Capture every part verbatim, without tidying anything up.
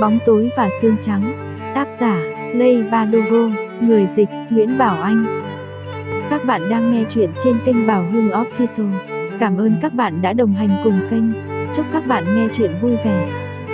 Bóng tối và xương trắng. Tác giả: Lay Badogo. Người dịch: Nguyễn Bảo Anh. Các bạn đang nghe chuyện trên kênh Bảo Hưng Official. Cảm ơn các bạn đã đồng hành cùng kênh. Chúc các bạn nghe chuyện vui vẻ.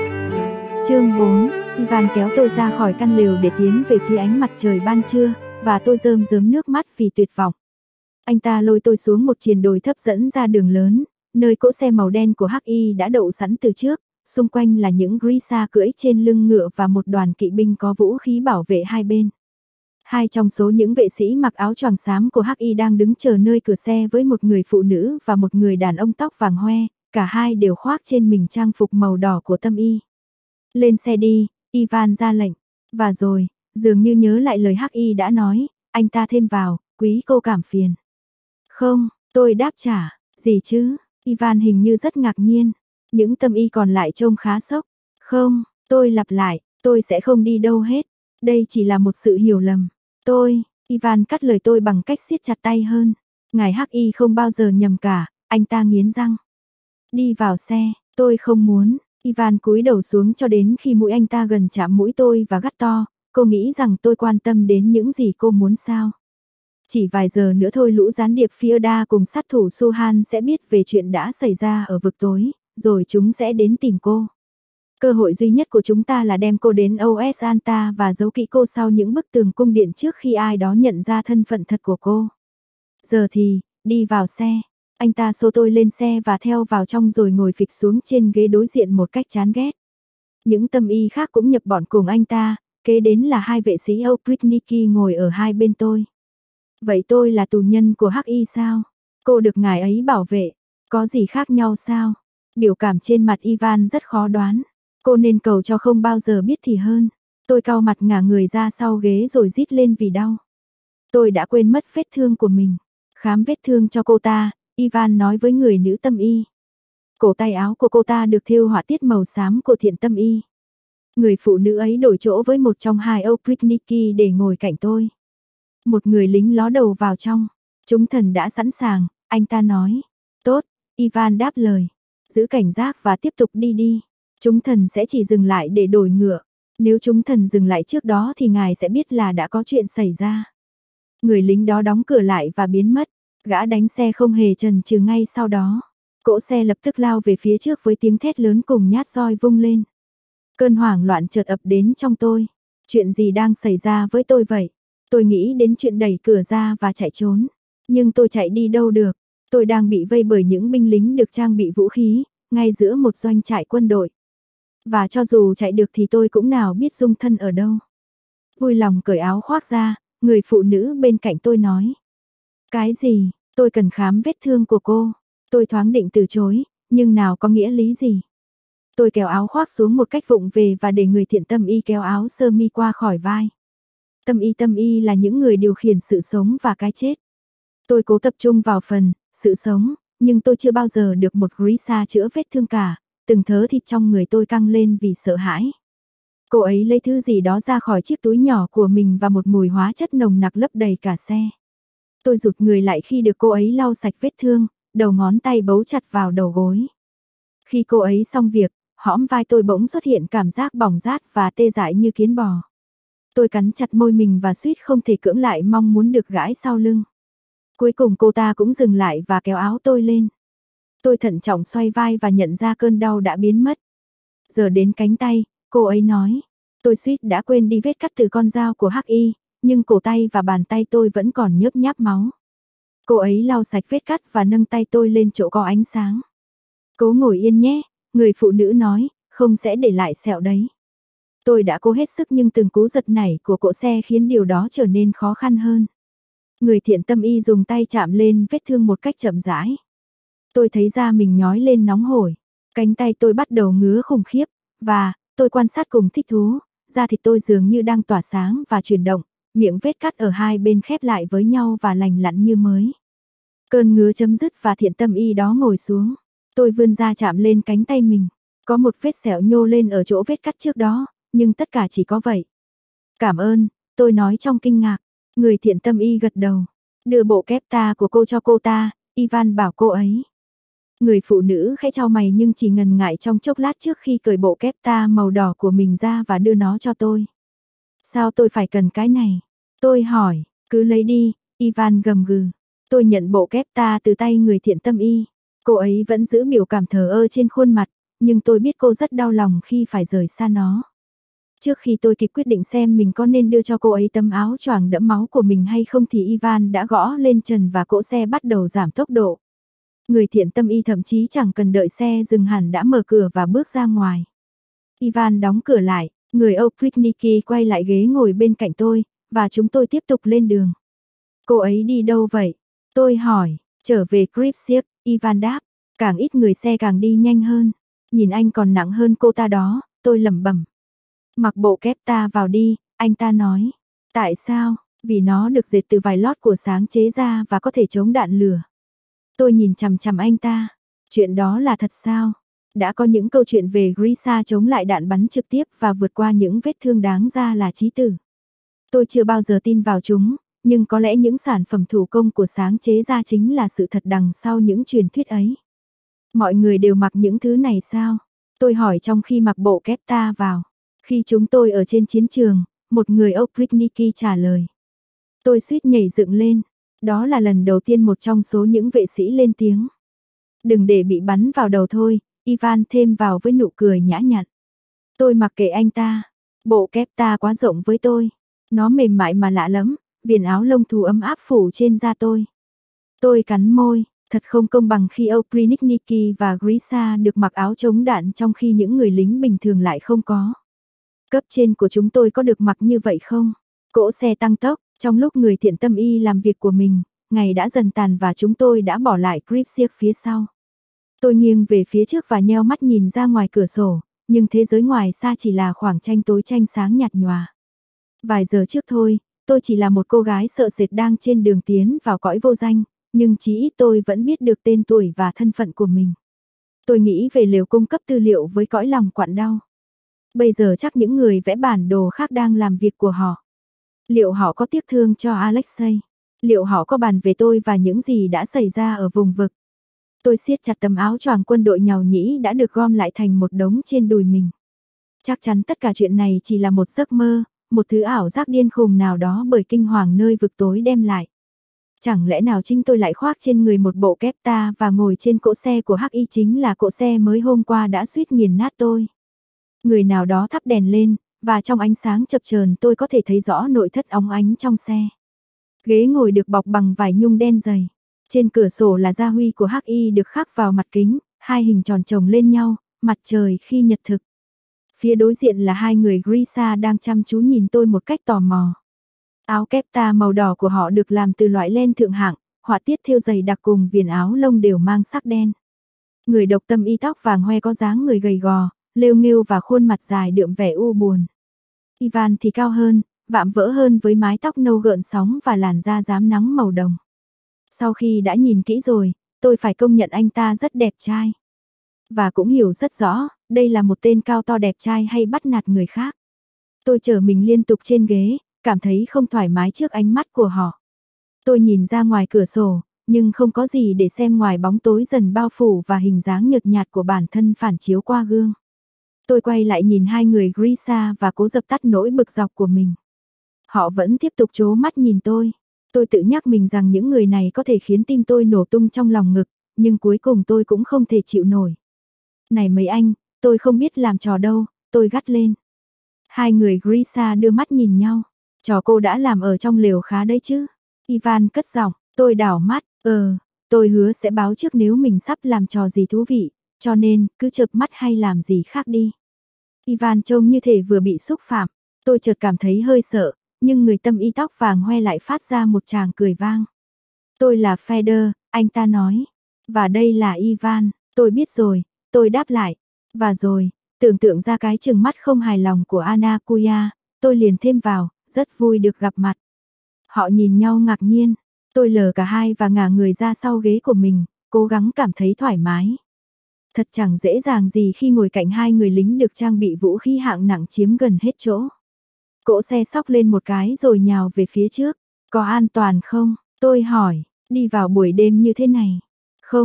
Chương bốn. Ivan kéo tôi ra khỏi căn lều để tiến về phía ánh mặt trời ban trưa, và tôi rơm rớm nước mắt vì tuyệt vọng. Anh ta lôi tôi xuống một triền đồi thấp dẫn ra đường lớn, nơi cỗ xe màu đen của hắc y đã đậu sẵn từ trước, xung quanh là những Grisha cưỡi trên lưng ngựa và một đoàn kỵ binh có vũ khí bảo vệ hai bên. Hai trong số những vệ sĩ mặc áo choàng xám của hắc y đang đứng chờ nơi cửa xe với một người phụ nữ và một người đàn ông tóc vàng hoe, cả hai đều khoác trên mình trang phục màu đỏ của Tâm Y. Lên xe đi, Ivan ra lệnh. Và rồi, dường như nhớ lại lời hắc y đã nói, anh ta thêm vào, quý cô cảm phiền. Không, tôi đáp trả, gì chứ? Ivan hình như rất ngạc nhiên. Những Tâm Y còn lại trông khá sốc. Không, tôi lặp lại, tôi sẽ không đi đâu hết. Đây chỉ là một sự hiểu lầm. Tôi, Ivan cắt lời tôi bằng cách siết chặt tay hơn. Ngài hắc y không bao giờ nhầm cả, anh ta nghiến răng. Đi vào xe, tôi không muốn. Ivan cúi đầu xuống cho đến khi mũi anh ta gần chạm mũi tôi và gắt to, cô nghĩ rằng tôi quan tâm đến những gì cô muốn sao? Chỉ vài giờ nữa thôi lũ gián điệp Fyoda cùng sát thủ Suhan sẽ biết về chuyện đã xảy ra ở vực tối, rồi chúng sẽ đến tìm cô. Cơ hội duy nhất của chúng ta là đem cô đến ô ét Anta và giấu kỹ cô sau những bức tường cung điện trước khi ai đó nhận ra thân phận thật của cô. Giờ thì, đi vào xe. Anh ta xô tôi lên xe và theo vào trong rồi ngồi phịch xuống trên ghế đối diện một cách chán ghét. Những Tâm Y khác cũng nhập bọn cùng anh ta, kế đến là hai vệ sĩ Oprichniki ngồi ở hai bên tôi. Vậy tôi là tù nhân của hắc y sao? Cô được ngài ấy bảo vệ, có gì khác nhau sao? Biểu cảm trên mặt Ivan rất khó đoán. Cô nên cầu cho không bao giờ biết thì hơn. Tôi cau mặt ngả người ra sau ghế rồi rít lên vì đau. Tôi đã quên mất vết thương của mình. Khám vết thương cho cô ta, Ivan nói với người nữ Tâm Y. Cổ tay áo của cô ta được thêu họa tiết màu xám của Thiện Tâm Y. Người phụ nữ ấy đổi chỗ với một trong hai Oprichniki để ngồi cạnh tôi. Một người lính ló đầu vào trong. Chúng thần đã sẵn sàng, anh ta nói. Tốt, Ivan đáp lời. Giữ cảnh giác và tiếp tục đi đi. Chúng thần sẽ chỉ dừng lại để đổi ngựa. Nếu chúng thần dừng lại trước đó thì ngài sẽ biết là đã có chuyện xảy ra. Người lính đó đóng cửa lại và biến mất. Gã đánh xe không hề chần chừ ngay sau đó. Cỗ xe lập tức lao về phía trước với tiếng thét lớn cùng nhát roi vung lên. Cơn hoảng loạn chợt ập đến trong tôi. Chuyện gì đang xảy ra với tôi vậy? Tôi nghĩ đến chuyện đẩy cửa ra và chạy trốn. Nhưng tôi chạy đi đâu được. Tôi đang bị vây bởi những binh lính được trang bị vũ khí, ngay giữa một doanh trại quân đội. Và cho dù chạy được thì tôi cũng nào biết dung thân ở đâu. Vui lòng cởi áo khoác ra, người phụ nữ bên cạnh tôi nói. Cái gì? Tôi cần khám vết thương của cô. Tôi thoáng định từ chối, nhưng nào có nghĩa lý gì. Tôi kéo áo khoác xuống một cách vụng về và để người Thiện Tâm Y kéo áo sơ mi qua khỏi vai. Tâm Y Tâm Y là những người điều khiển sự sống và cái chết. Tôi cố tập trung vào phần, sự sống, nhưng tôi chưa bao giờ được một Grisha chữa vết thương cả, từng thớ thịt trong người tôi căng lên vì sợ hãi. Cô ấy lấy thứ gì đó ra khỏi chiếc túi nhỏ của mình và một mùi hóa chất nồng nặc lấp đầy cả xe. Tôi rụt người lại khi được cô ấy lau sạch vết thương, đầu ngón tay bấu chặt vào đầu gối. Khi cô ấy xong việc, hõm vai tôi bỗng xuất hiện cảm giác bỏng rát và tê dại như kiến bò. Tôi cắn chặt môi mình và suýt không thể cưỡng lại mong muốn được gãi sau lưng. Cuối cùng cô ta cũng dừng lại và kéo áo tôi lên. Tôi thận trọng xoay vai và nhận ra cơn đau đã biến mất. Giờ đến cánh tay, cô ấy nói. Tôi suýt đã quên đi vết cắt từ con dao của hắc y, nhưng cổ tay và bàn tay tôi vẫn còn nhớp nháp máu. Cô ấy lau sạch vết cắt và nâng tay tôi lên chỗ có ánh sáng. Cố ngồi yên nhé, người phụ nữ nói, không sẽ để lại sẹo đấy. Tôi đã cố hết sức nhưng từng cú giật nảy của cỗ xe khiến điều đó trở nên khó khăn hơn. Người Thiện Tâm Y dùng tay chạm lên vết thương một cách chậm rãi. Tôi thấy da mình nhói lên nóng hổi. Cánh tay tôi bắt đầu ngứa khủng khiếp. Và, tôi quan sát cùng thích thú. Da thịt tôi dường như đang tỏa sáng và chuyển động. Miệng vết cắt ở hai bên khép lại với nhau và lành lặn như mới. Cơn ngứa chấm dứt và Thiện Tâm Y đó ngồi xuống. Tôi vươn ra chạm lên cánh tay mình. Có một vết sẹo nhô lên ở chỗ vết cắt trước đó. Nhưng tất cả chỉ có vậy. Cảm ơn, tôi nói trong kinh ngạc. Người Thiện Tâm Y gật đầu. Đưa bộ kép ta của cô cho cô ta, Ivan bảo cô ấy. Người phụ nữ khẽ chau mày nhưng chỉ ngần ngại trong chốc lát trước khi cởi bộ kép ta màu đỏ của mình ra và đưa nó cho tôi. Sao tôi phải cần cái này? Tôi hỏi, cứ lấy đi, Ivan gầm gừ. Tôi nhận bộ kép ta từ tay người thiện tâm y. Cô ấy vẫn giữ biểu cảm thờ ơ trên khuôn mặt, nhưng tôi biết cô rất đau lòng khi phải rời xa nó. Trước khi tôi kịp quyết định xem mình có nên đưa cho cô ấy tấm áo choàng đẫm máu của mình hay không thì Ivan đã gõ lên trần và cỗ xe bắt đầu giảm tốc độ. Người thiện tâm y thậm chí chẳng cần đợi xe dừng hẳn đã mở cửa và bước ra ngoài. Ivan đóng cửa lại, người Oprichniki quay lại ghế ngồi bên cạnh tôi, và chúng tôi tiếp tục lên đường. Cô ấy đi đâu vậy? Tôi hỏi, trở về Kripsiek, Ivan đáp, càng ít người xe càng đi nhanh hơn. Nhìn anh còn nặng hơn cô ta đó, tôi lẩm bẩm. Mặc bộ kép ta vào đi, anh ta nói. Tại sao? Vì nó được dệt từ vải lót của sáng chế ra và có thể chống đạn lửa. Tôi nhìn chằm chằm anh ta. Chuyện đó là thật sao? Đã có những câu chuyện về Grisa chống lại đạn bắn trực tiếp và vượt qua những vết thương đáng ra là chí tử. Tôi chưa bao giờ tin vào chúng, nhưng có lẽ những sản phẩm thủ công của sáng chế ra chính là sự thật đằng sau những truyền thuyết ấy. Mọi người đều mặc những thứ này sao? Tôi hỏi trong khi mặc bộ kép ta vào. Khi chúng tôi ở trên chiến trường, một người Oprichniki trả lời. Tôi suýt nhảy dựng lên. Đó là lần đầu tiên một trong số những vệ sĩ lên tiếng. Đừng để bị bắn vào đầu thôi, Ivan thêm vào với nụ cười nhã nhặn. Tôi mặc kệ anh ta. Bộ kép ta quá rộng với tôi. Nó mềm mại mà lạ lắm, viền áo lông thú ấm áp phủ trên da tôi. Tôi cắn môi, thật không công bằng khi Oprichniki và Grisa được mặc áo chống đạn trong khi những người lính bình thường lại không có. Cấp trên của chúng tôi có được mặc như vậy không? Cỗ xe tăng tốc, trong lúc người thiện tâm y làm việc của mình, ngày đã dần tàn và chúng tôi đã bỏ lại Kripsiek phía sau. Tôi nghiêng về phía trước và nheo mắt nhìn ra ngoài cửa sổ, nhưng thế giới ngoài xa chỉ là khoảng tranh tối tranh sáng nhạt nhòa. Vài giờ trước thôi, tôi chỉ là một cô gái sợ sệt đang trên đường tiến vào cõi vô danh, nhưng chí ít tôi vẫn biết được tên tuổi và thân phận của mình. Tôi nghĩ về liều cung cấp tư liệu với cõi lòng quặn đau. Bây giờ chắc những người vẽ bản đồ khác đang làm việc của họ. Liệu họ có tiếc thương cho Alexei? Liệu họ có bàn về tôi và những gì đã xảy ra ở vùng vực? Tôi siết chặt tấm áo choàng quân đội nhàu nhĩ đã được gom lại thành một đống trên đùi mình. Chắc chắn tất cả chuyện này chỉ là một giấc mơ, một thứ ảo giác điên khùng nào đó bởi kinh hoàng nơi vực tối đem lại. Chẳng lẽ nào chính tôi lại khoác trên người một bộ kép ta và ngồi trên cỗ xe của Hắc Y chính là cỗ xe mới hôm qua đã suýt nghiền nát tôi. Người nào đó thắp đèn lên, và trong ánh sáng chập chờn tôi có thể thấy rõ nội thất óng ánh trong xe. Ghế ngồi được bọc bằng vải nhung đen dày. Trên cửa sổ là gia huy của Hắc Y được khắc vào mặt kính, hai hình tròn chồng lên nhau, mặt trời khi nhật thực. Phía đối diện là hai người Grisa đang chăm chú nhìn tôi một cách tò mò. Áo kép ta màu đỏ của họ được làm từ loại len thượng hạng, họa tiết thêu dày đặc cùng viền áo lông đều mang sắc đen. Người độc tâm y tóc vàng hoe có dáng người gầy gò, lêu nghêu và khuôn mặt dài đượm vẻ u buồn. Ivan thì cao hơn, vạm vỡ hơn với mái tóc nâu gợn sóng và làn da rám nắng màu đồng. Sau khi đã nhìn kỹ rồi, tôi phải công nhận anh ta rất đẹp trai. Và cũng hiểu rất rõ, đây là một tên cao to đẹp trai hay bắt nạt người khác. Tôi trở mình liên tục trên ghế, cảm thấy không thoải mái trước ánh mắt của họ. Tôi nhìn ra ngoài cửa sổ, nhưng không có gì để xem ngoài bóng tối dần bao phủ và hình dáng nhợt nhạt của bản thân phản chiếu qua gương. Tôi quay lại nhìn hai người Grisa và cố dập tắt nỗi bực dọc của mình. Họ vẫn tiếp tục trố mắt nhìn tôi. Tôi tự nhắc mình rằng những người này có thể khiến tim tôi nổ tung trong lòng ngực, nhưng cuối cùng tôi cũng không thể chịu nổi. Này mấy anh, tôi không biết làm trò đâu, tôi gắt lên. Hai người Grisa đưa mắt nhìn nhau. Trò cô đã làm ở trong lều khá đấy chứ. Ivan cất giọng, tôi đảo mắt, ờ, tôi hứa sẽ báo trước nếu mình sắp làm trò gì thú vị, cho nên cứ chợp mắt hay làm gì khác đi. Ivan trông như thể vừa bị xúc phạm, tôi chợt cảm thấy hơi sợ, nhưng người tâm y tóc vàng hoe lại phát ra một tràng cười vang. Tôi là Feder, anh ta nói, và đây là Ivan, tôi biết rồi, tôi đáp lại, và rồi, tưởng tượng ra cái trừng mắt không hài lòng của Anna Kuya, tôi liền thêm vào, rất vui được gặp mặt. Họ nhìn nhau ngạc nhiên, tôi lờ cả hai và ngả người ra sau ghế của mình, cố gắng cảm thấy thoải mái. Thật chẳng dễ dàng gì khi ngồi cạnh hai người lính được trang bị vũ khí hạng nặng chiếm gần hết chỗ. Cỗ xe xóc lên một cái rồi nhào về phía trước. Có an toàn không? Tôi hỏi, đi vào buổi đêm như thế này. Không,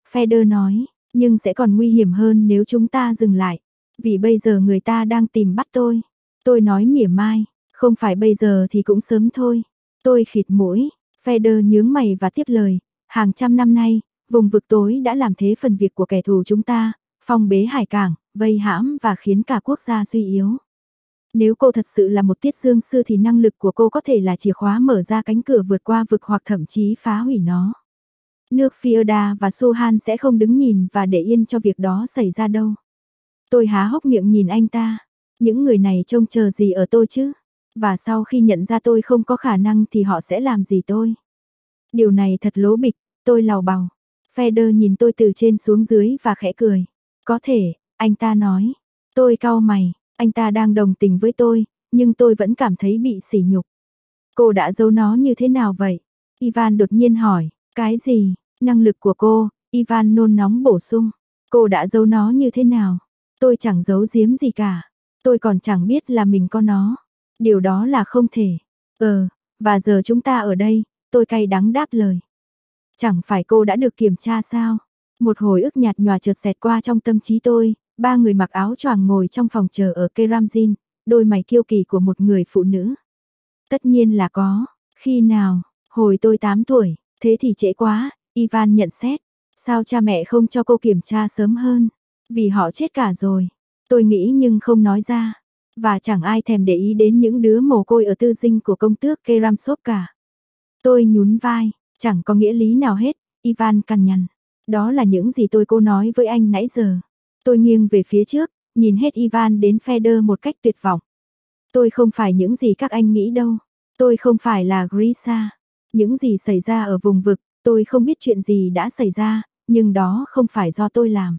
Feder nói, nhưng sẽ còn nguy hiểm hơn nếu chúng ta dừng lại. Vì bây giờ người ta đang tìm bắt tôi. Tôi nói mỉa mai, không phải bây giờ thì cũng sớm thôi. Tôi khịt mũi, Feder nhướng mày và tiếp lời, hàng trăm năm nay, vùng vực tối đã làm thế phần việc của kẻ thù chúng ta, phong bế hải cảng, vây hãm và khiến cả quốc gia suy yếu. Nếu cô thật sự là một tiết dương sư thì năng lực của cô có thể là chìa khóa mở ra cánh cửa vượt qua vực hoặc thậm chí phá hủy nó. Nước Fielda và Suhan sẽ không đứng nhìn và để yên cho việc đó xảy ra đâu. Tôi há hốc miệng nhìn anh ta. Những người này trông chờ gì ở tôi chứ? Và sau khi nhận ra tôi không có khả năng thì họ sẽ làm gì tôi? Điều này thật lố bịch, tôi lào bào. Feder nhìn tôi từ trên xuống dưới và khẽ cười. Có thể, anh ta nói. Tôi cau mày, anh ta đang đồng tình với tôi, nhưng tôi vẫn cảm thấy bị sỉ nhục. Cô đã giấu nó như thế nào vậy? Ivan đột nhiên hỏi. Cái gì? Năng lực của cô, Ivan nôn nóng bổ sung. Cô đã giấu nó như thế nào? Tôi chẳng giấu giếm gì cả. Tôi còn chẳng biết là mình có nó. Điều đó là không thể. Ờ, và giờ chúng ta ở đây, tôi cay đắng đáp lời. Chẳng phải cô đã được kiểm tra sao? Một hồi ức nhạt nhòa chợt xẹt qua trong tâm trí tôi, ba người mặc áo choàng ngồi trong phòng chờ ở Keramzin, đôi mày kiêu kỳ của một người phụ nữ. Tất nhiên là có. Khi nào? Hồi tôi tám tuổi, thế thì trễ quá, Ivan nhận xét. Sao cha mẹ không cho cô kiểm tra sớm hơn? Vì họ chết cả rồi. Tôi nghĩ nhưng không nói ra. Và chẳng ai thèm để ý đến những đứa mồ côi ở tư dinh của công tước Keramsop cả. Tôi nhún vai, chẳng có nghĩa lý nào hết, Ivan cằn nhằn. Đó là những gì tôi cô nói với anh nãy giờ. Tôi nghiêng về phía trước, nhìn hết Ivan đến Feder một cách tuyệt vọng. Tôi không phải những gì các anh nghĩ đâu. Tôi không phải là Grisa. Những gì xảy ra ở vùng vực, tôi không biết chuyện gì đã xảy ra, nhưng đó không phải do tôi làm.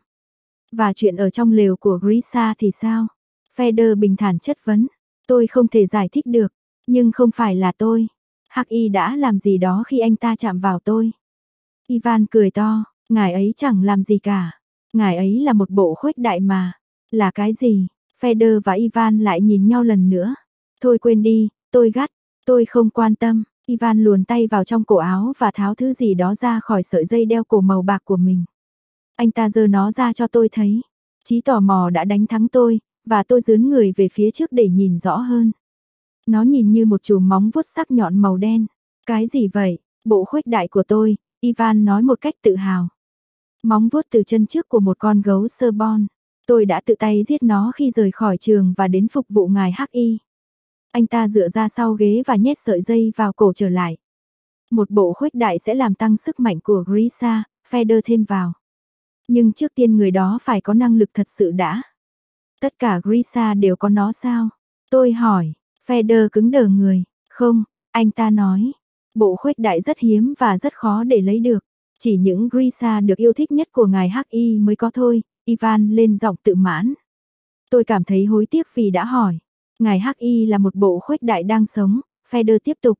Và chuyện ở trong lều của Grisa thì sao? Feder bình thản chất vấn. Tôi không thể giải thích được, nhưng không phải là tôi. Hắc Y đã làm gì đó khi anh ta chạm vào tôi. Ivan cười to, ngài ấy chẳng làm gì cả. Ngài ấy là một bộ khuếch đại mà. Là cái gì? Feder và Ivan lại nhìn nhau lần nữa. Thôi quên đi, tôi gắt, tôi không quan tâm. Ivan luồn tay vào trong cổ áo và tháo thứ gì đó ra khỏi sợi dây đeo cổ màu bạc của mình. Anh ta giơ nó ra cho tôi thấy. Trí tò mò đã đánh thắng tôi, và tôi dướn người về phía trước để nhìn rõ hơn. Nó nhìn như một chùm móng vuốt sắc nhọn màu đen. Cái gì vậy? Bộ khuếch đại của tôi, Ivan nói một cách tự hào. Móng vuốt từ chân trước của một con gấu sơ bon. Tôi đã tự tay giết nó khi rời khỏi trường và đến phục vụ ngài Hắc Y. Anh ta dựa ra sau ghế và nhét sợi dây vào cổ trở lại. Một bộ khuếch đại sẽ làm tăng sức mạnh của Grisa, Feder thêm vào. Nhưng trước tiên người đó phải có năng lực thật sự đã. Tất cả Grisa đều có nó sao? Tôi hỏi, Feder cứng đờ người. Không, anh ta nói. Bộ khuếch đại rất hiếm và rất khó để lấy được. Chỉ những Grisa được yêu thích nhất của ngài Hắc Y mới có thôi, Ivan lên giọng tự mãn. Tôi cảm thấy hối tiếc vì đã hỏi. Ngài Hắc Y là một bộ khuếch đại đang sống, Feder tiếp tục.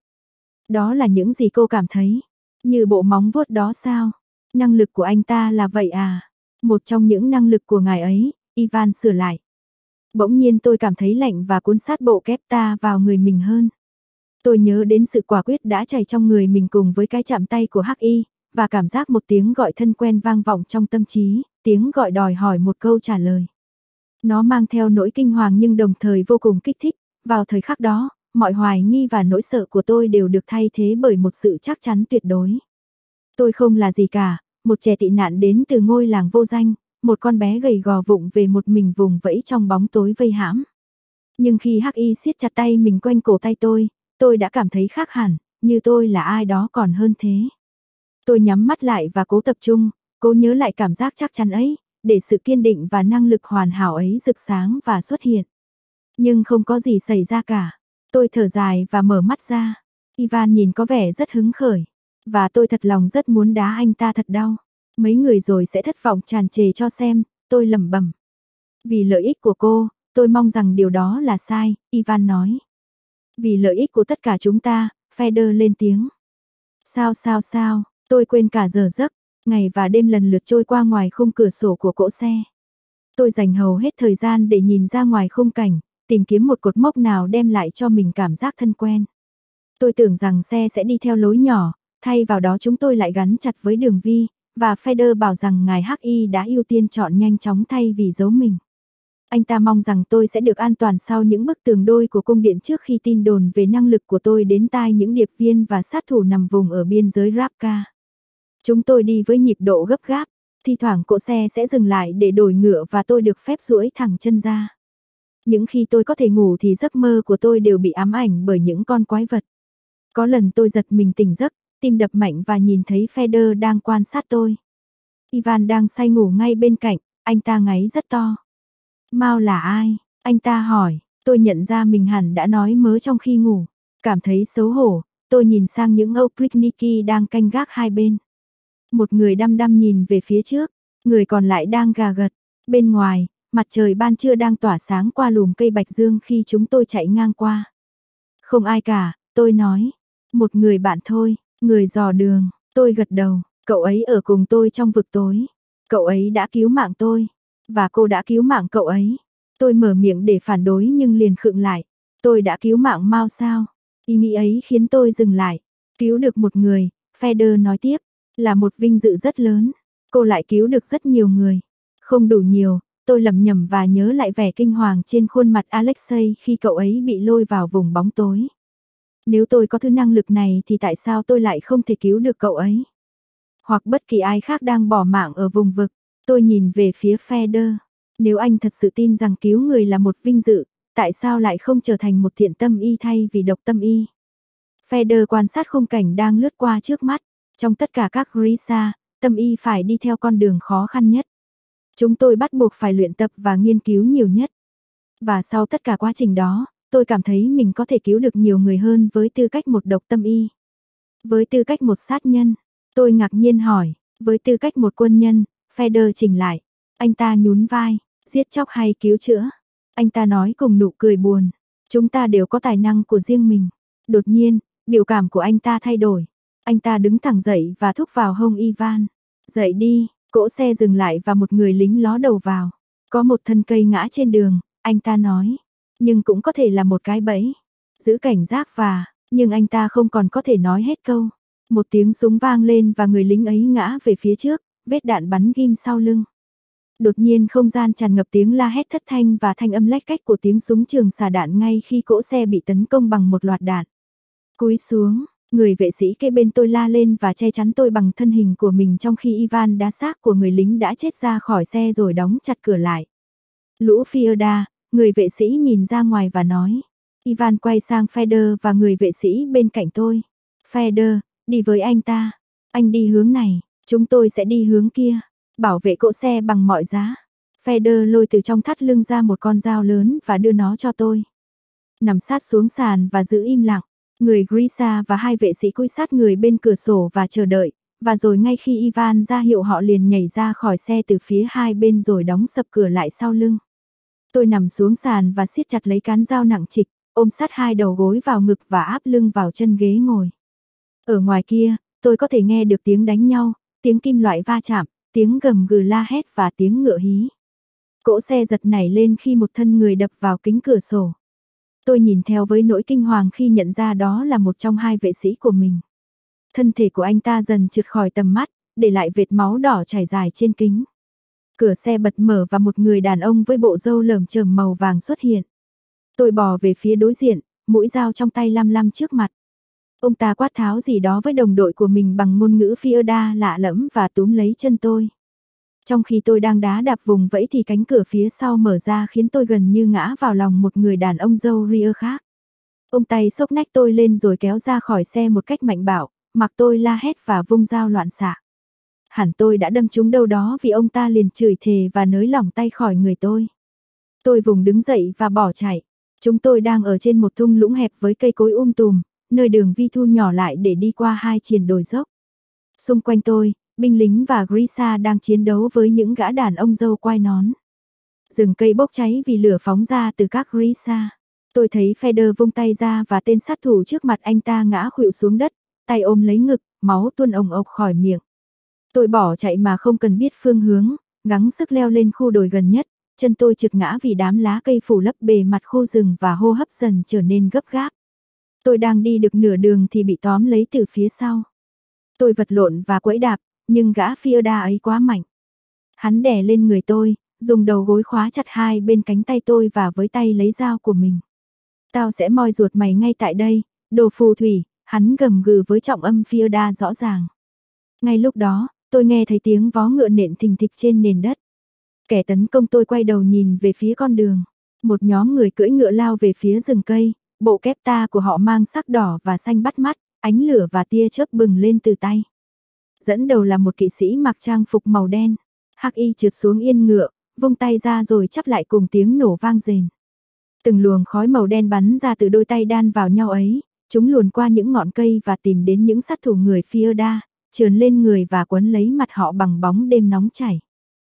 Đó là những gì cô cảm thấy. Như bộ móng vuốt đó sao? Năng lực của anh ta là vậy à? Một trong những năng lực của ngài ấy, Ivan sửa lại. Bỗng nhiên tôi cảm thấy lạnh và cuốn sát bộ kép ta vào người mình hơn. Tôi nhớ đến sự quả quyết đã chảy trong người mình cùng với cái chạm tay của Hắc Y, và cảm giác một tiếng gọi thân quen vang vọng trong tâm trí, tiếng gọi đòi hỏi một câu trả lời. Nó mang theo nỗi kinh hoàng nhưng đồng thời vô cùng kích thích. Vào thời khắc đó, mọi hoài nghi và nỗi sợ của tôi đều được thay thế bởi một sự chắc chắn tuyệt đối. Tôi không là gì cả, một trẻ tị nạn đến từ ngôi làng vô danh, một con bé gầy gò vụng về một mình vùng vẫy trong bóng tối vây hãm. Nhưng khi Hắc Y siết chặt tay mình quanh cổ tay tôi, tôi đã cảm thấy khác hẳn, như tôi là ai đó còn hơn thế. Tôi nhắm mắt lại và cố tập trung, cố nhớ lại cảm giác chắc chắn ấy, để sự kiên định và năng lực hoàn hảo ấy rực sáng và xuất hiện. Nhưng không có gì xảy ra cả. Tôi thở dài và mở mắt ra. Ivan nhìn có vẻ rất hứng khởi. Và tôi thật lòng rất muốn đá anh ta thật đau. Mấy người rồi sẽ thất vọng tràn trề cho xem, tôi lẩm bẩm. Vì lợi ích của cô, tôi mong rằng điều đó là sai, Ivan nói. Vì lợi ích của tất cả chúng ta, Feder lên tiếng. Sao sao sao, tôi quên cả giờ giấc, ngày và đêm lần lượt trôi qua ngoài khung cửa sổ của cỗ xe. Tôi dành hầu hết thời gian để nhìn ra ngoài khung cảnh, tìm kiếm một cột mốc nào đem lại cho mình cảm giác thân quen. Tôi tưởng rằng xe sẽ đi theo lối nhỏ, thay vào đó chúng tôi lại gắn chặt với đường vi, và Feder bảo rằng ngài hắc y đã ưu tiên chọn nhanh chóng thay vì giấu mình. Anh ta mong rằng tôi sẽ được an toàn sau những bức tường đôi của cung điện trước khi tin đồn về năng lực của tôi đến tai những điệp viên và sát thủ nằm vùng ở biên giới Rabka. Chúng tôi đi với nhịp độ gấp gáp, thi thoảng cỗ xe sẽ dừng lại để đổi ngựa và tôi được phép duỗi thẳng chân ra. Những khi tôi có thể ngủ thì giấc mơ của tôi đều bị ám ảnh bởi những con quái vật. Có lần tôi giật mình tỉnh giấc, tim đập mạnh và nhìn thấy Feder đang quan sát tôi. Ivan đang say ngủ ngay bên cạnh, anh ta ngáy rất to. Mao là ai? Anh ta hỏi, tôi nhận ra mình hẳn đã nói mớ trong khi ngủ. Cảm thấy xấu hổ, tôi nhìn sang những Oprichniki đang canh gác hai bên. Một người đăm đăm nhìn về phía trước, người còn lại đang gà gật. Bên ngoài, mặt trời ban trưa đang tỏa sáng qua lùm cây bạch dương khi chúng tôi chạy ngang qua. Không ai cả, tôi nói. Một người bạn thôi, người dò đường, tôi gật đầu. Cậu ấy ở cùng tôi trong vực tối. Cậu ấy đã cứu mạng tôi. Và cô đã cứu mạng cậu ấy. Tôi mở miệng để phản đối nhưng liền khựng lại. Tôi đã cứu mạng Mao sao? Ý nghĩ ấy khiến tôi dừng lại. Cứu được một người, Feder nói tiếp, là một vinh dự rất lớn. Cô lại cứu được rất nhiều người. Không đủ nhiều, tôi lẩm nhẩm và nhớ lại vẻ kinh hoàng trên khuôn mặt Alexei khi cậu ấy bị lôi vào vùng bóng tối. Nếu tôi có thứ năng lực này thì tại sao tôi lại không thể cứu được cậu ấy? Hoặc bất kỳ ai khác đang bỏ mạng ở vùng vực. Tôi nhìn về phía Feder. Nếu anh thật sự tin rằng cứu người là một vinh dự, tại sao lại không trở thành một thiện tâm y thay vì độc tâm y? Feder quan sát khung cảnh đang lướt qua trước mắt. Trong tất cả các Grisha, tâm y phải đi theo con đường khó khăn nhất. Chúng tôi bắt buộc phải luyện tập và nghiên cứu nhiều nhất. Và sau tất cả quá trình đó, tôi cảm thấy mình có thể cứu được nhiều người hơn với tư cách một độc tâm y. Với tư cách một sát nhân, tôi ngạc nhiên hỏi, với tư cách một quân nhân, Feder chỉnh lại. Anh ta nhún vai, giết chóc hay cứu chữa? Anh ta nói cùng nụ cười buồn. Chúng ta đều có tài năng của riêng mình. Đột nhiên, biểu cảm của anh ta thay đổi. Anh ta đứng thẳng dậy và thúc vào hông Ivan. Dậy đi, cỗ xe dừng lại và một người lính ló đầu vào. Có một thân cây ngã trên đường, anh ta nói. Nhưng cũng có thể là một cái bẫy. Giữ cảnh giác và, nhưng anh ta không còn có thể nói hết câu. Một tiếng súng vang lên và người lính ấy ngã về phía trước, vết đạn bắn ghim sau lưng. Đột nhiên không gian tràn ngập tiếng la hét thất thanh và thanh âm lách cách của tiếng súng trường xả đạn ngay khi cỗ xe bị tấn công bằng một loạt đạn. Cúi xuống, người vệ sĩ kế bên tôi la lên và che chắn tôi bằng thân hình của mình trong khi Ivan đá xác của người lính đã chết ra khỏi xe rồi đóng chặt cửa lại. Lũ Fiorda, người vệ sĩ nhìn ra ngoài và nói. Ivan quay sang Feder và người vệ sĩ bên cạnh tôi. Feder, đi với anh ta. Anh đi hướng này, chúng tôi sẽ đi hướng kia. Bảo vệ cỗ xe bằng mọi giá. Feder lôi từ trong thắt lưng ra một con dao lớn và đưa nó cho tôi. Nằm sát xuống sàn và giữ im lặng. Người Grisha và hai vệ sĩ cúi sát người bên cửa sổ và chờ đợi. Và rồi ngay khi Ivan ra hiệu họ liền nhảy ra khỏi xe từ phía hai bên rồi đóng sập cửa lại sau lưng. Tôi nằm xuống sàn và siết chặt lấy cán dao nặng trịch, ôm sát hai đầu gối vào ngực và áp lưng vào chân ghế ngồi. Ở ngoài kia, tôi có thể nghe được tiếng đánh nhau, tiếng kim loại va chạm, tiếng gầm gừ la hét và tiếng ngựa hí. Cỗ xe giật nảy lên khi một thân người đập vào kính cửa sổ. Tôi nhìn theo với nỗi kinh hoàng khi nhận ra đó là một trong hai vệ sĩ của mình. Thân thể của anh ta dần trượt khỏi tầm mắt, để lại vệt máu đỏ chảy dài trên kính. Cửa xe bật mở và một người đàn ông với bộ râu lởm chởm màu vàng xuất hiện. Tôi bò về phía đối diện, mũi dao trong tay lăm lăm trước mặt. Ông ta quát tháo gì đó với đồng đội của mình bằng ngôn ngữ Fiorda lạ lẫm và túm lấy chân tôi. Trong khi tôi đang đá đạp vùng vẫy thì cánh cửa phía sau mở ra khiến tôi gần như ngã vào lòng một người đàn ông râu ria khác. Ông tay xốc nách tôi lên rồi kéo ra khỏi xe một cách mạnh bạo, mặc tôi la hét và vung dao loạn xạ. Hẳn tôi đã đâm trúng đâu đó vì ông ta liền chửi thề và nới lỏng tay khỏi người tôi. Tôi vùng đứng dậy và bỏ chạy. Chúng tôi đang ở trên một thung lũng hẹp với cây cối um tùm, nơi đường vi thu nhỏ lại để đi qua hai triền đồi dốc. Xung quanh tôi, binh lính và Grisha đang chiến đấu với những gã đàn ông râu quai nón. Rừng cây bốc cháy vì lửa phóng ra từ các Grisha. Tôi thấy Feder vung tay ra và tên sát thủ trước mặt anh ta ngã khuỵu xuống đất, tay ôm lấy ngực, máu tuôn ồng ộc khỏi miệng. Tôi bỏ chạy mà không cần biết phương hướng, gắng sức leo lên khu đồi gần nhất, chân tôi trượt ngã vì đám lá cây phủ lấp bề mặt khô rừng và hô hấp dần trở nên gấp gáp. Tôi đang đi được nửa đường thì bị tóm lấy từ phía sau. Tôi vật lộn và quẫy đạp, nhưng gã Fiora ấy quá mạnh. Hắn đè lên người tôi, dùng đầu gối khóa chặt hai bên cánh tay tôi và với tay lấy dao của mình. Tao sẽ moi ruột mày ngay tại đây, đồ phù thủy, hắn gầm gừ với trọng âm Fiora rõ ràng. Ngay lúc đó, tôi nghe thấy tiếng vó ngựa nện thình thịch trên nền đất. Kẻ tấn công tôi quay đầu nhìn về phía con đường. Một nhóm người cưỡi ngựa lao về phía rừng cây, bộ kép ta của họ mang sắc đỏ và xanh bắt mắt, ánh lửa và tia chớp bừng lên từ tay. Dẫn đầu là một kỵ sĩ mặc trang phục màu đen. Hắc Y trượt xuống yên ngựa, vung tay ra rồi chắp lại cùng tiếng nổ vang rền. Từng luồng khói màu đen bắn ra từ đôi tay đan vào nhau ấy, chúng luồn qua những ngọn cây và tìm đến những sát thủ người Fiora, trườn lên người và quấn lấy mặt họ bằng bóng đêm nóng chảy.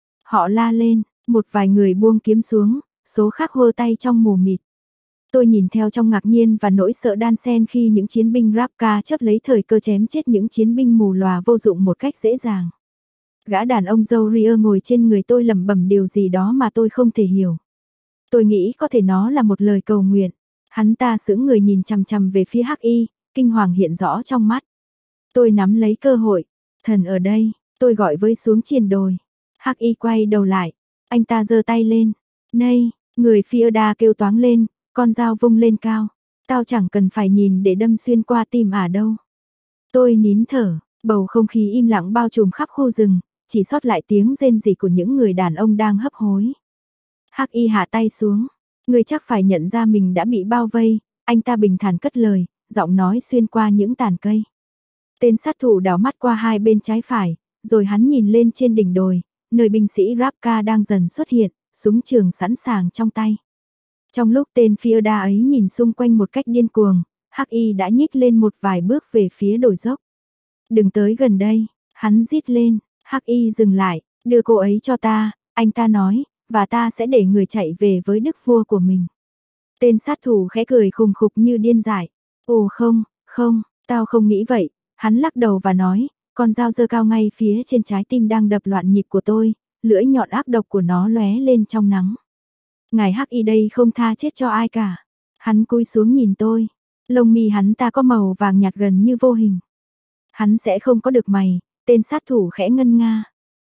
Họ la lên, một vài người buông kiếm xuống, số khác hơ tay trong mù mịt. Tôi nhìn theo trong ngạc nhiên và nỗi sợ đan xen khi những chiến binh Ravka chấp lấy thời cơ chém chết những chiến binh mù lòa vô dụng một cách dễ dàng. Gã đàn ông dâu ria ngồi trên người tôi lẩm bẩm điều gì đó mà tôi không thể hiểu. Tôi nghĩ có thể nó là một lời cầu nguyện. Hắn ta sững người nhìn chằm chằm về phía Hắc Y, kinh hoàng hiện rõ trong mắt. Tôi nắm lấy cơ hội. Thần ở đây, tôi gọi với xuống triền đồi. Hắc Y quay đầu lại. Anh ta giơ tay lên. Này, người Fiora kêu toáng lên, con dao vung lên cao. Tao chẳng cần phải nhìn để đâm xuyên qua tim ả đâu. Tôi nín thở, bầu không khí im lặng bao trùm khắp khu rừng, chỉ sót lại tiếng rên rỉ của những người đàn ông đang hấp hối. Hắc Y hạ tay xuống. Người chắc phải nhận ra mình đã bị bao vây, anh ta bình thản cất lời, giọng nói xuyên qua những tàn cây. Tên sát thủ đảo mắt qua hai bên trái phải, rồi hắn nhìn lên trên đỉnh đồi, nơi binh sĩ Ravka đang dần xuất hiện, súng trường sẵn sàng trong tay. Trong lúc tên Fiora ấy nhìn xung quanh một cách điên cuồng, Hắc Y đã nhích lên một vài bước về phía đồi dốc. Đừng tới gần đây, hắn rít lên. Hắc Y dừng lại, đưa cô ấy cho ta, anh ta nói, và ta sẽ để người chạy về với đức vua của mình. Tên sát thủ khẽ cười khùng khục như điên dại. Ồ không, không, tao không nghĩ vậy. Hắn lắc đầu và nói, con dao giơ cao ngay phía trên trái tim đang đập loạn nhịp của tôi, lưỡi nhọn ác độc của nó lóe lên trong nắng. Ngài Hắc Y đây không tha chết cho ai cả. Hắn cúi xuống nhìn tôi, lông mi hắn ta có màu vàng nhạt gần như vô hình. Hắn sẽ không có được mày, tên sát thủ khẽ ngân nga.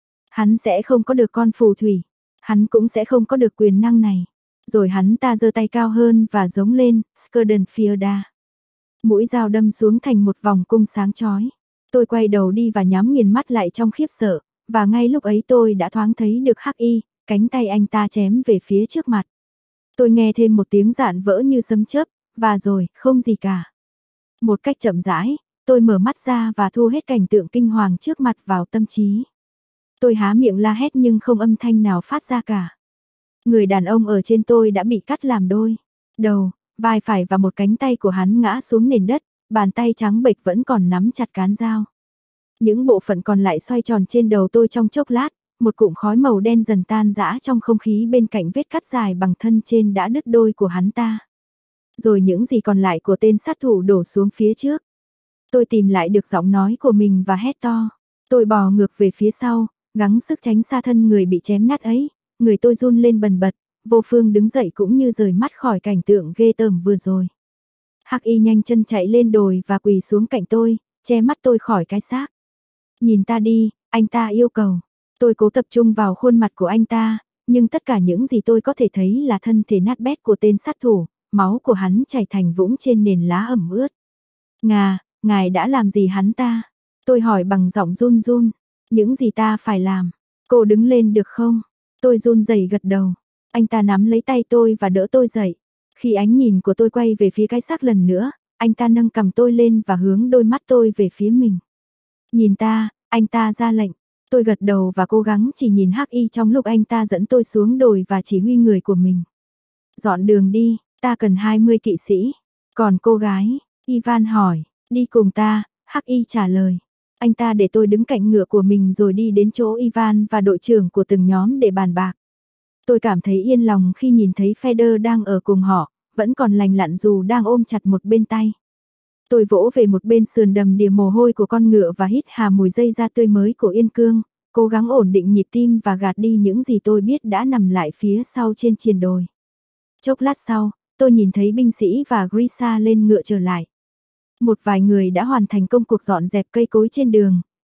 Hắn sẽ không có được con phù thủy, hắn cũng sẽ không có được quyền năng này. Rồi hắn ta giơ tay cao hơn và giống lên, Skirden Fiora. Mũi dao đâm xuống thành một vòng cung sáng chói. Tôi quay đầu đi và nhắm nghiền mắt lại trong khiếp sợ, và ngay lúc ấy tôi đã thoáng thấy được Hắc Y, cánh tay anh ta chém về phía trước mặt. Tôi nghe thêm một tiếng rạn vỡ như sấm chớp, và rồi, không gì cả. Một cách chậm rãi, tôi mở mắt ra và thu hết cảnh tượng kinh hoàng trước mặt vào tâm trí. Tôi há miệng la hét nhưng không âm thanh nào phát ra cả. Người đàn ông ở trên tôi đã bị cắt làm đôi. Đầu, vai phải và một cánh tay của hắn ngã xuống nền đất, bàn tay trắng bệch vẫn còn nắm chặt cán dao. Những bộ phận còn lại xoay tròn trên đầu tôi trong chốc lát, một cụm khói màu đen dần tan rã trong không khí bên cạnh vết cắt dài bằng thân trên đã đứt đôi của hắn ta. Rồi những gì còn lại của tên sát thủ đổ xuống phía trước. Tôi tìm lại được giọng nói của mình và hét to. Tôi bò ngược về phía sau, gắng sức tránh xa thân người bị chém nát ấy. Người tôi run lên bần bật, vô phương đứng dậy cũng như rời mắt khỏi cảnh tượng ghê tởm vừa rồi. Hắc Y nhanh chân chạy lên đồi và quỳ xuống cạnh tôi, che mắt tôi khỏi cái xác. Nhìn ta đi, anh ta yêu cầu. Tôi cố tập trung vào khuôn mặt của anh ta, nhưng tất cả những gì tôi có thể thấy là thân thể nát bét của tên sát thủ, máu của hắn chảy thành vũng trên nền lá ẩm ướt. Ngà, ngài đã làm gì hắn ta? Tôi hỏi bằng giọng run run. Những gì ta phải làm? Cô đứng lên được không? Tôi run rẩy gật đầu. Anh ta nắm lấy tay tôi và đỡ tôi dậy. Khi ánh nhìn của tôi quay về phía cái xác lần nữa, anh ta nâng cầm tôi lên và hướng đôi mắt tôi về phía mình. Nhìn ta, anh ta ra lệnh. Tôi gật đầu và cố gắng chỉ nhìn Hắc Y trong lúc anh ta dẫn tôi xuống đồi và chỉ huy người của mình. Dọn đường đi, ta cần hai mươi kỵ sĩ. Còn cô gái, Ivan hỏi, đi cùng ta, Hắc Y trả lời. Anh ta để tôi đứng cạnh ngựa của mình rồi đi đến chỗ Ivan và đội trưởng của từng nhóm để bàn bạc. Tôi cảm thấy yên lòng khi nhìn thấy Feder đang ở cùng họ, vẫn còn lành lặn dù đang ôm chặt một bên tay. Tôi vỗ về một bên sườn đầm đìa mồ hôi của con ngựa và hít hà mùi dây da tươi mới của yên cương, cố gắng ổn định nhịp tim và gạt đi những gì tôi biết đã nằm lại phía sau trên triền đồi. Chốc lát sau, tôi nhìn thấy binh sĩ và Grisa lên ngựa trở lại. Một vài người đã hoàn thành công cuộc dọn dẹp cây cối trên đường,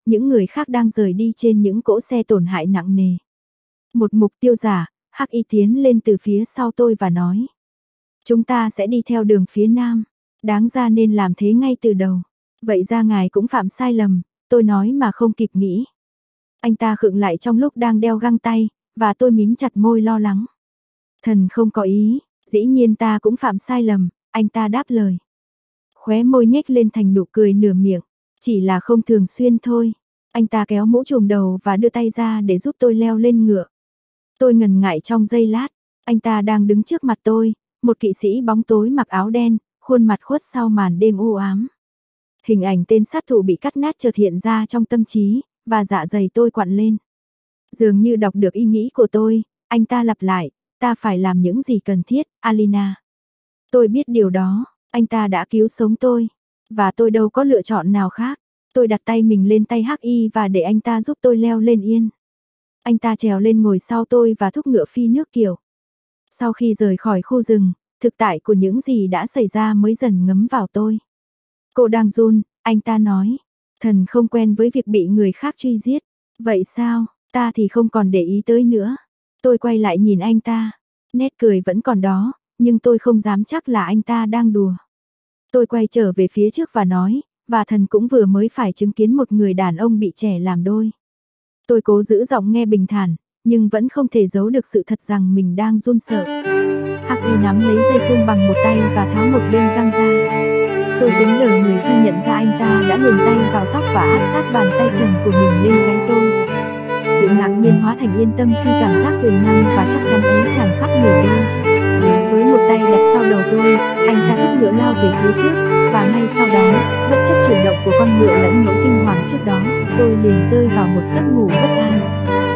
những người khác đang rời đi trên những cỗ xe tổn hại nặng nề. Một mục tiêu giả, Hắc Y tiến lên từ phía sau tôi và nói. Chúng ta sẽ đi theo đường phía nam, đáng ra nên làm thế ngay từ đầu. Vậy ra ngài cũng phạm sai lầm, tôi nói mà không kịp nghĩ. Anh ta khựng lại trong lúc đang đeo găng tay, và tôi mím chặt môi lo lắng. Thần không có ý, dĩ nhiên ta cũng phạm sai lầm, anh ta đáp lời. Khóe môi nhếch lên thành nụ cười nửa miệng, chỉ là không thường xuyên thôi. Anh ta kéo mũ trùm đầu và đưa tay ra để giúp tôi leo lên ngựa. Tôi ngần ngại trong giây lát, anh ta đang đứng trước mặt tôi, một kỵ sĩ bóng tối mặc áo đen, khuôn mặt khuất sau màn đêm u ám. Hình ảnh tên sát thủ bị cắt nát chợt hiện ra trong tâm trí, và dạ dày tôi quặn lên. Dường như đọc được ý nghĩ của tôi, anh ta lặp lại, ta phải làm những gì cần thiết, Alina. Tôi biết điều đó, anh ta đã cứu sống tôi, và tôi đâu có lựa chọn nào khác. Tôi đặt tay mình lên tay Hắc Y và để anh ta giúp tôi leo lên yên. Anh ta trèo lên ngồi sau tôi và thúc ngựa phi nước kiểu. Sau khi rời khỏi khu rừng, thực tại của những gì đã xảy ra mới dần ngấm vào tôi. Cô đang run, anh ta nói. Thần không quen với việc bị người khác truy giết. Vậy sao, ta thì không còn để ý tới nữa. Tôi quay lại nhìn anh ta. Nét cười vẫn còn đó, nhưng tôi không dám chắc là anh ta đang đùa. Tôi quay trở về phía trước và nói, và thần cũng vừa mới phải chứng kiến một người đàn ông bị trẻ làm đôi. Tôi cố giữ giọng nghe bình thản, nhưng vẫn không thể giấu được sự thật rằng mình đang run sợ. Hắc Y nắm lấy dây cương bằng một tay và tháo một bên găng ra. Tôi cứng đờ người khi nhận ra anh ta đã luồn tay vào tóc và áp sát bàn tay trần của mình lên gáy tôi. Sự ngạc nhiên hóa thành yên tâm khi cảm giác quyền năng và chắc chắn ấy tràn khắp người tôi. Với một tay đặt sau đầu tôi, anh ta thúc ngựa lao về phía trước, và ngay sau đó, bất chấp chuyển động của con ngựa lẫn nỗi kinh hoàng trước đó, tôi liền rơi vào một giấc ngủ bất an.